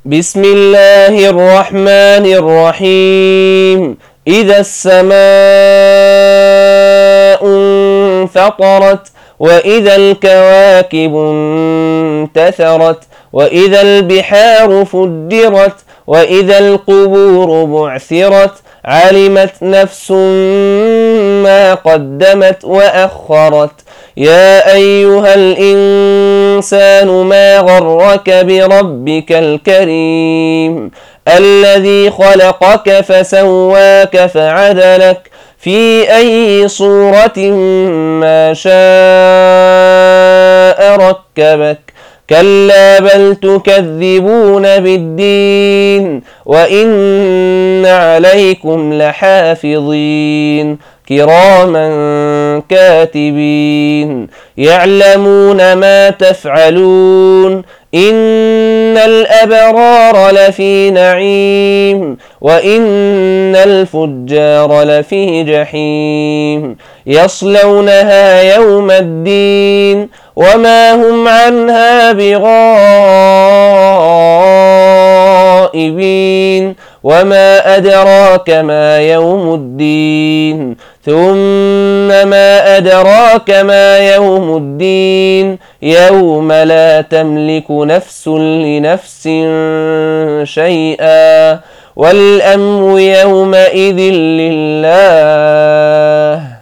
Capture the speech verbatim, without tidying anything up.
بسم الله الرحمن الرحيم. إذا السماء انفطرت وإذا الكواكب انتثرت وإذا البحار فجرت وإذا القبور بعثرت علمت نفس ما قدمت وأخرت. يا أيها الإنسان ما غرك بربك الكريم الذي خلقك فسواك فعدلك في أي صورة ما شاء ركبك. كلا بل تكذبون بالدين وإن عليكم لحافظين كراما كاتبين يعلمون ما تفعلون. إن الأبرار لفي نعيم وإن الفجار لفي جحيم يصلونها يوم الدين وما هم عنها بغائبين. وما أدراك ما يوم الدين ثم ما أدراك ما يوم الدين يوم لا تملك نفس لنفس شيئا والأمر يومئذ لله.